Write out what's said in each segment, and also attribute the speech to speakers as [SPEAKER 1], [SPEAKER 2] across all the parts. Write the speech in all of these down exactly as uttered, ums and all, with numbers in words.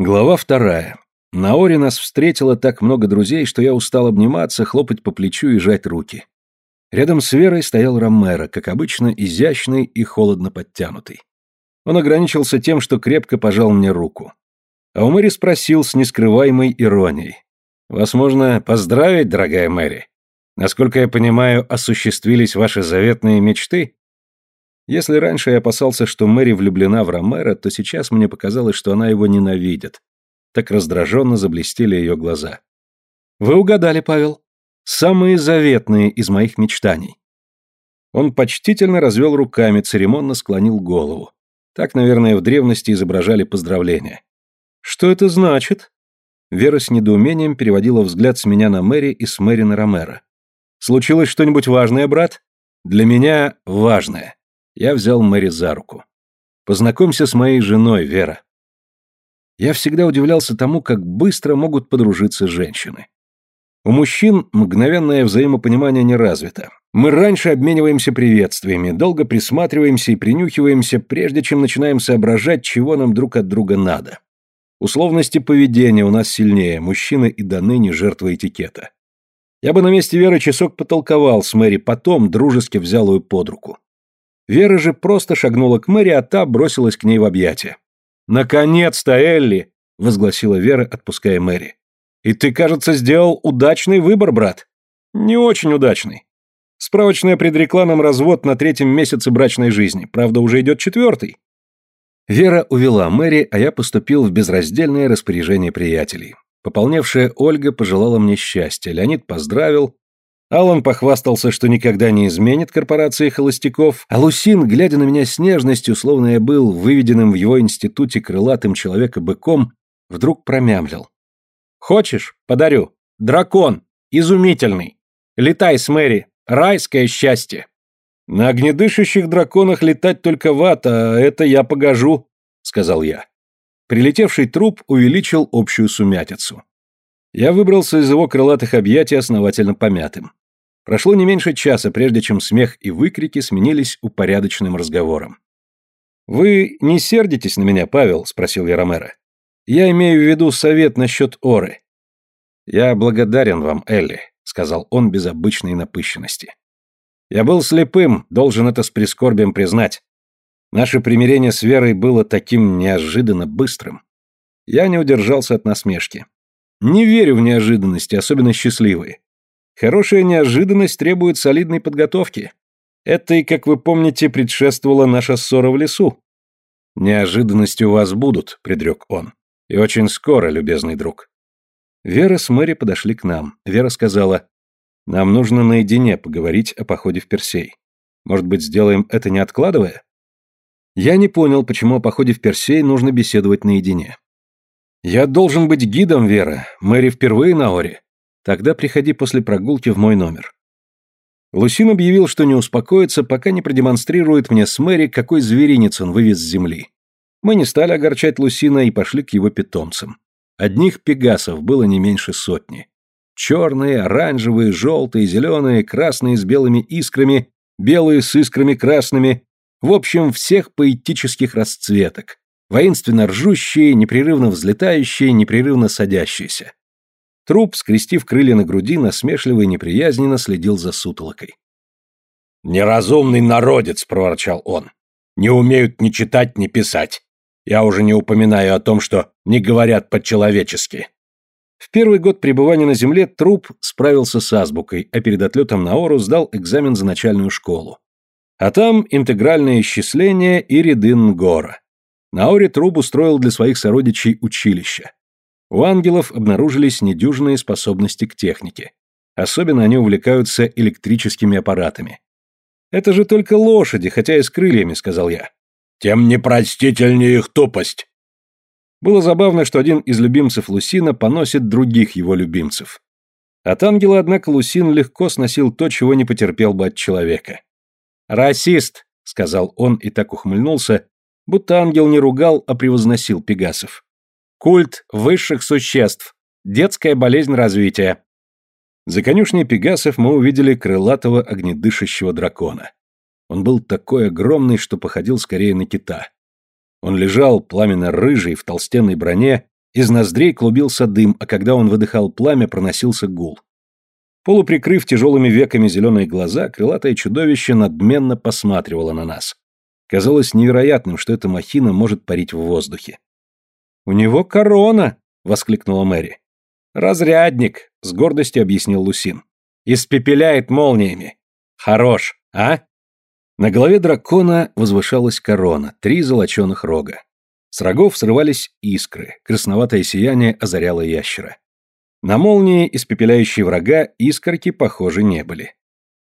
[SPEAKER 1] Глава вторая. На Оре нас встретило так много друзей, что я устал обниматься, хлопать по плечу и жать руки. Рядом с Верой стоял Ромеро, как обычно, изящный и холодно подтянутый. Он ограничился тем, что крепко пожал мне руку. А у Мэри спросил с нескрываемой иронией. «Вас можно поздравить, дорогая Мэри? Насколько я понимаю, осуществились ваши заветные мечты?» Если раньше я опасался, что Мэри влюблена в Ромеро, то сейчас мне показалось, что она его ненавидит. Так раздраженно заблестели ее глаза. «Вы угадали, Павел. Самые заветные из моих мечтаний». Он почтительно развел руками, церемонно склонил голову. Так, наверное, в древности изображали поздравления. «Что это значит?» Вера с недоумением переводила взгляд с меня на Мэри и с Мэри на Ромеро. «Случилось что-нибудь важное, брат?» «Для меня важное». Я взял Мэри за руку. «Познакомься с моей женой, Вера». Я всегда удивлялся тому, как быстро могут подружиться женщины. У мужчин мгновенное взаимопонимание не развито. Мы раньше обмениваемся приветствиями, долго присматриваемся и принюхиваемся, прежде чем начинаем соображать, чего нам друг от друга надо. Условности поведения у нас сильнее, мужчины и до ныне жертвы этикета. Я бы на месте Веры часок потолковал с Мэри, потом дружески взял ее под руку. Вера же просто шагнула к Мэри, а та бросилась к ней в объятия. «Наконец-то, Элли!» — возгласила Вера, отпуская Мэри. «И ты, кажется, сделал удачный выбор, брат». «Не очень удачный. Справочная предрекла нам развод на третьем месяце брачной жизни, правда, уже идет четвертый». Вера увела Мэри, а я поступил в безраздельное распоряжение приятелей. Пополневшая Ольга пожелала мне счастья, Леонид поздравил, Алан похвастался, что никогда не изменит корпорации холостяков, а Лусин, глядя на меня с нежностью, словно я был выведенным в его институте крылатым человека-быком, вдруг промямлил. «Хочешь? Подарю. Дракон. Изумительный. Летай с Мэри. Райское счастье». «На огнедышащих драконах летать только в ад, а это я погожу», — сказал я. Прилетевший труп увеличил общую сумятицу. Я выбрался из его крылатых объятий основательно помятым. Прошло не меньше часа, прежде чем смех и выкрики сменились упорядоченным разговором. «Вы не сердитесь на меня, Павел?» — спросил я Ромеро. «Я имею в виду совет насчет Оры». «Я благодарен вам, Элли», — сказал он без обычной напыщенности. «Я был слепым, должен это с прискорбием признать. Наше примирение с Верой было таким неожиданно быстрым. Я не удержался от насмешки. Не верю в неожиданности, особенно счастливые. Хорошая неожиданность требует солидной подготовки. Этой, как вы помните, предшествовала наша ссора в лесу». «Неожиданности у вас будут», — предрек он. «И очень скоро, любезный друг». Вера с Мэри подошли к нам. Вера сказала, «Нам нужно наедине поговорить о походе в Персей. Может быть, сделаем это не откладывая?» Я не понял, почему о походе в Персей нужно беседовать наедине. «Я должен быть гидом, Вера. Мэри впервые на Оре. Тогда приходи после прогулки в мой номер». Лусин объявил, что не успокоится, пока не продемонстрирует мне с Мэри, какой зверинец он вывез с земли. Мы не стали огорчать Лусина и пошли к его питомцам. Одних пегасов было не меньше сотни. Черные, оранжевые, желтые, зеленые, красные с белыми искрами, белые с искрами красными. В общем, всех поэтических расцветок. Воинственно ржущие, непрерывно взлетающие, непрерывно садящиеся. Труп, скрестив крылья на груди, насмешливо и неприязненно следил за сутолокой.
[SPEAKER 2] «Неразумный народец», — проворчал он. «Не умеют ни читать, ни писать. Я уже не упоминаю о том, что не говорят по-человечески».
[SPEAKER 1] В первый год пребывания на земле Труп справился с азбукой, а перед отлетом на Ору сдал экзамен за начальную школу. А там интегральное исчисление и ряды Нгора. На Оре Труп устроил для своих сородичей училище. У ангелов обнаружились недюжинные способности к технике. Особенно они увлекаются электрическими аппаратами. «Это же только лошади, хотя и с крыльями», — сказал я.
[SPEAKER 2] «Тем непростительнее их тупость».
[SPEAKER 1] Было забавно, что один из любимцев Лусина поносит других его любимцев. От ангела, однако, Лусин легко сносил то, чего не потерпел бы от человека. «Расист», — сказал он и так ухмыльнулся, будто ангел не ругал, а превозносил пегасов. «Культ высших существ. Детская болезнь развития». За конюшней пегасов мы увидели крылатого огнедышащего дракона. Он был такой огромный, что походил скорее на кита. Он лежал, пламенно-рыжий, в толстенной броне, Из ноздрей клубился дым, а когда он выдыхал пламя, проносился гул. Полуприкрыв тяжелыми веками зеленые глаза, крылатое чудовище надменно посматривало на нас. Казалось невероятным, что эта махина может парить в воздухе. «У него корона!» — воскликнула Мэри. «Разрядник!» — с гордостью объяснил Лусин. «Испепеляет молниями! Хорош, а?» На голове дракона возвышалась корона, три золоченых рога. С рогов срывались искры, красноватое сияние озаряло ящера. На молнии, испепеляющей врага, искорки, похоже, не были.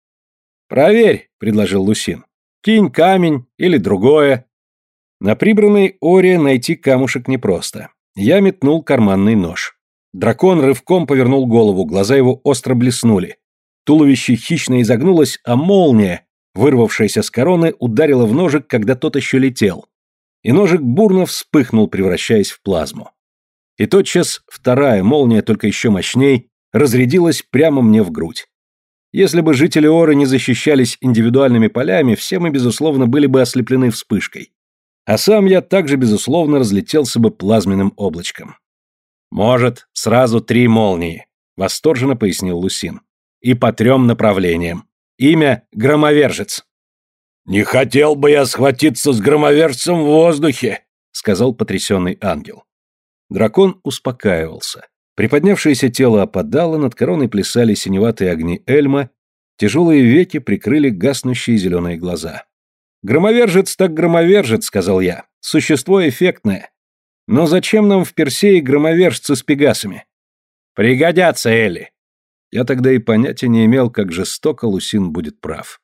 [SPEAKER 1] «Проверь», — предложил Лусин. «Кинь камень или другое». На прибранной оре найти камушек непросто. Я метнул карманный нож. Дракон рывком повернул голову, глаза его остро блеснули. Туловище хищно изогнулось, а молния, вырвавшаяся с короны, ударила в ножик, когда тот еще летел. И ножик бурно вспыхнул, превращаясь в плазму. И тотчас вторая молния, только еще мощней, разрядилась прямо мне в грудь. Если бы жители Оры не защищались индивидуальными полями, все мы, безусловно, были бы ослеплены вспышкой. А сам я также, безусловно, разлетелся бы плазменным облачком. «Может, сразу три молнии», — восторженно пояснил Лусин. «И по трем направлениям. Имя — Громовержец».
[SPEAKER 2] «Не хотел бы я схватиться с громовержцем в воздухе», —
[SPEAKER 1] сказал потрясенный ангел. Дракон успокаивался. Приподнявшееся тело опадало, над короной плясали синеватые огни эльма, тяжелые веки прикрыли гаснущие зеленые глаза. «Громовержец так громовержец», — сказал я. «Существо эффектное. Но зачем нам в Персее громовержцы с пегасами?» «Пригодятся, Элли». Я тогда и понятия не имел, как жестоко Лусин будет прав.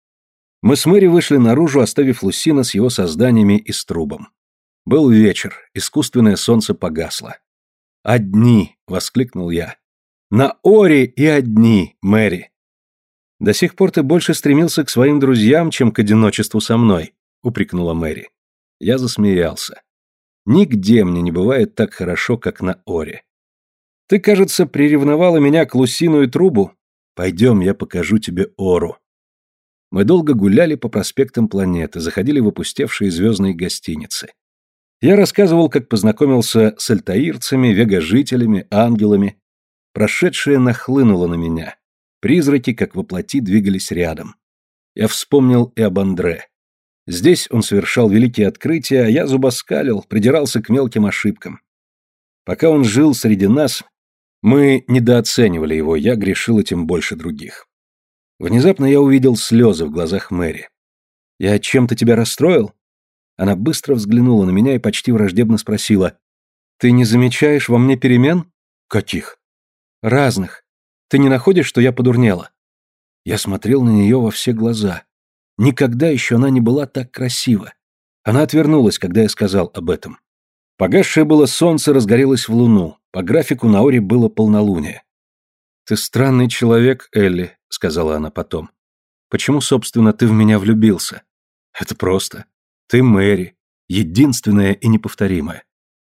[SPEAKER 1] Мы с Мэри вышли наружу, оставив Лусина с его созданиями и с трубом. Был вечер, искусственное солнце погасло. «Одни!» — воскликнул я. «На Оре и одни, Мэри!» «До сих пор ты больше стремился к своим друзьям, чем к одиночеству со мной», — упрекнула Мэри. Я засмеялся. «Нигде мне не бывает так хорошо, как на Оре. Ты, кажется, приревновала меня к Лусину и трубу? Пойдем, я покажу тебе Ору». Мы долго гуляли по проспектам планеты, заходили в опустевшие звездные гостиницы. Я рассказывал, как познакомился с альтаирцами, вегожителями, ангелами. Прошедшее нахлынуло на меня. Призраки, как воплоти, двигались рядом. Я вспомнил и об Андре. Здесь он совершал великие открытия, а я зубоскалил, придирался к мелким ошибкам. Пока он жил среди нас, мы недооценивали его, я грешил этим больше других. Внезапно я увидел слезы в глазах Мэри. «Я чем-то тебя расстроил?» Она быстро взглянула на меня и почти враждебно спросила. «Ты не замечаешь во мне перемен?» «Каких?» «Разных. Ты не находишь, что я подурнела?» Я смотрел на нее во все глаза. Никогда еще она не была так красива. Она отвернулась, когда я сказал об этом. Погасшее было солнце разгорелось в луну. По графику на Оре было полнолуние. «Ты странный человек, Элли», — сказала она потом. «Почему, собственно, ты в меня влюбился?» «Это просто. Ты Мэри, единственная и неповторимая.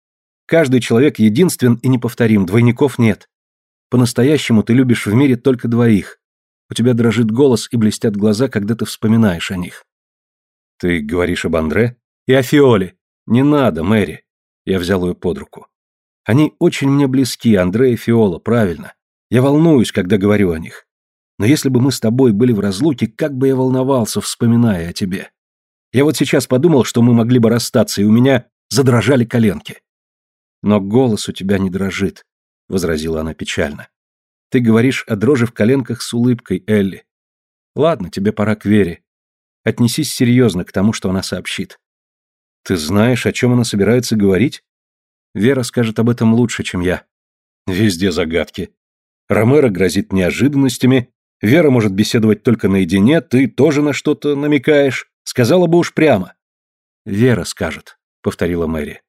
[SPEAKER 1] Каждый человек единствен и неповторим, двойников нет. По-настоящему ты любишь в мире только двоих. У тебя дрожит голос и блестят глаза, когда ты вспоминаешь о них». «Ты говоришь об Андре?» «И о Фиоле. Не надо, Мэри». Я взял ее под руку. «Они очень мне близки, Андре и Фиола, правильно. Я волнуюсь, когда говорю о них. Но если бы мы с тобой были в разлуке, как бы я волновался, вспоминая о тебе. Я вот сейчас подумал, что мы могли бы расстаться, и у меня задрожали коленки». «Но голос у тебя не дрожит», — возразила она печально. «Ты говоришь о дрожи в коленках с улыбкой, Элли. Ладно, тебе пора к Вере. Отнесись серьезно к тому, что она сообщит». «Ты знаешь, о чем она собирается говорить?» «Вера скажет об этом лучше, чем я». «Везде загадки. Ромеро грозит неожиданностями, Вера может беседовать только наедине, ты тоже на что-то намекаешь. Сказала бы уж прямо». «Вера скажет», — повторила Мэри.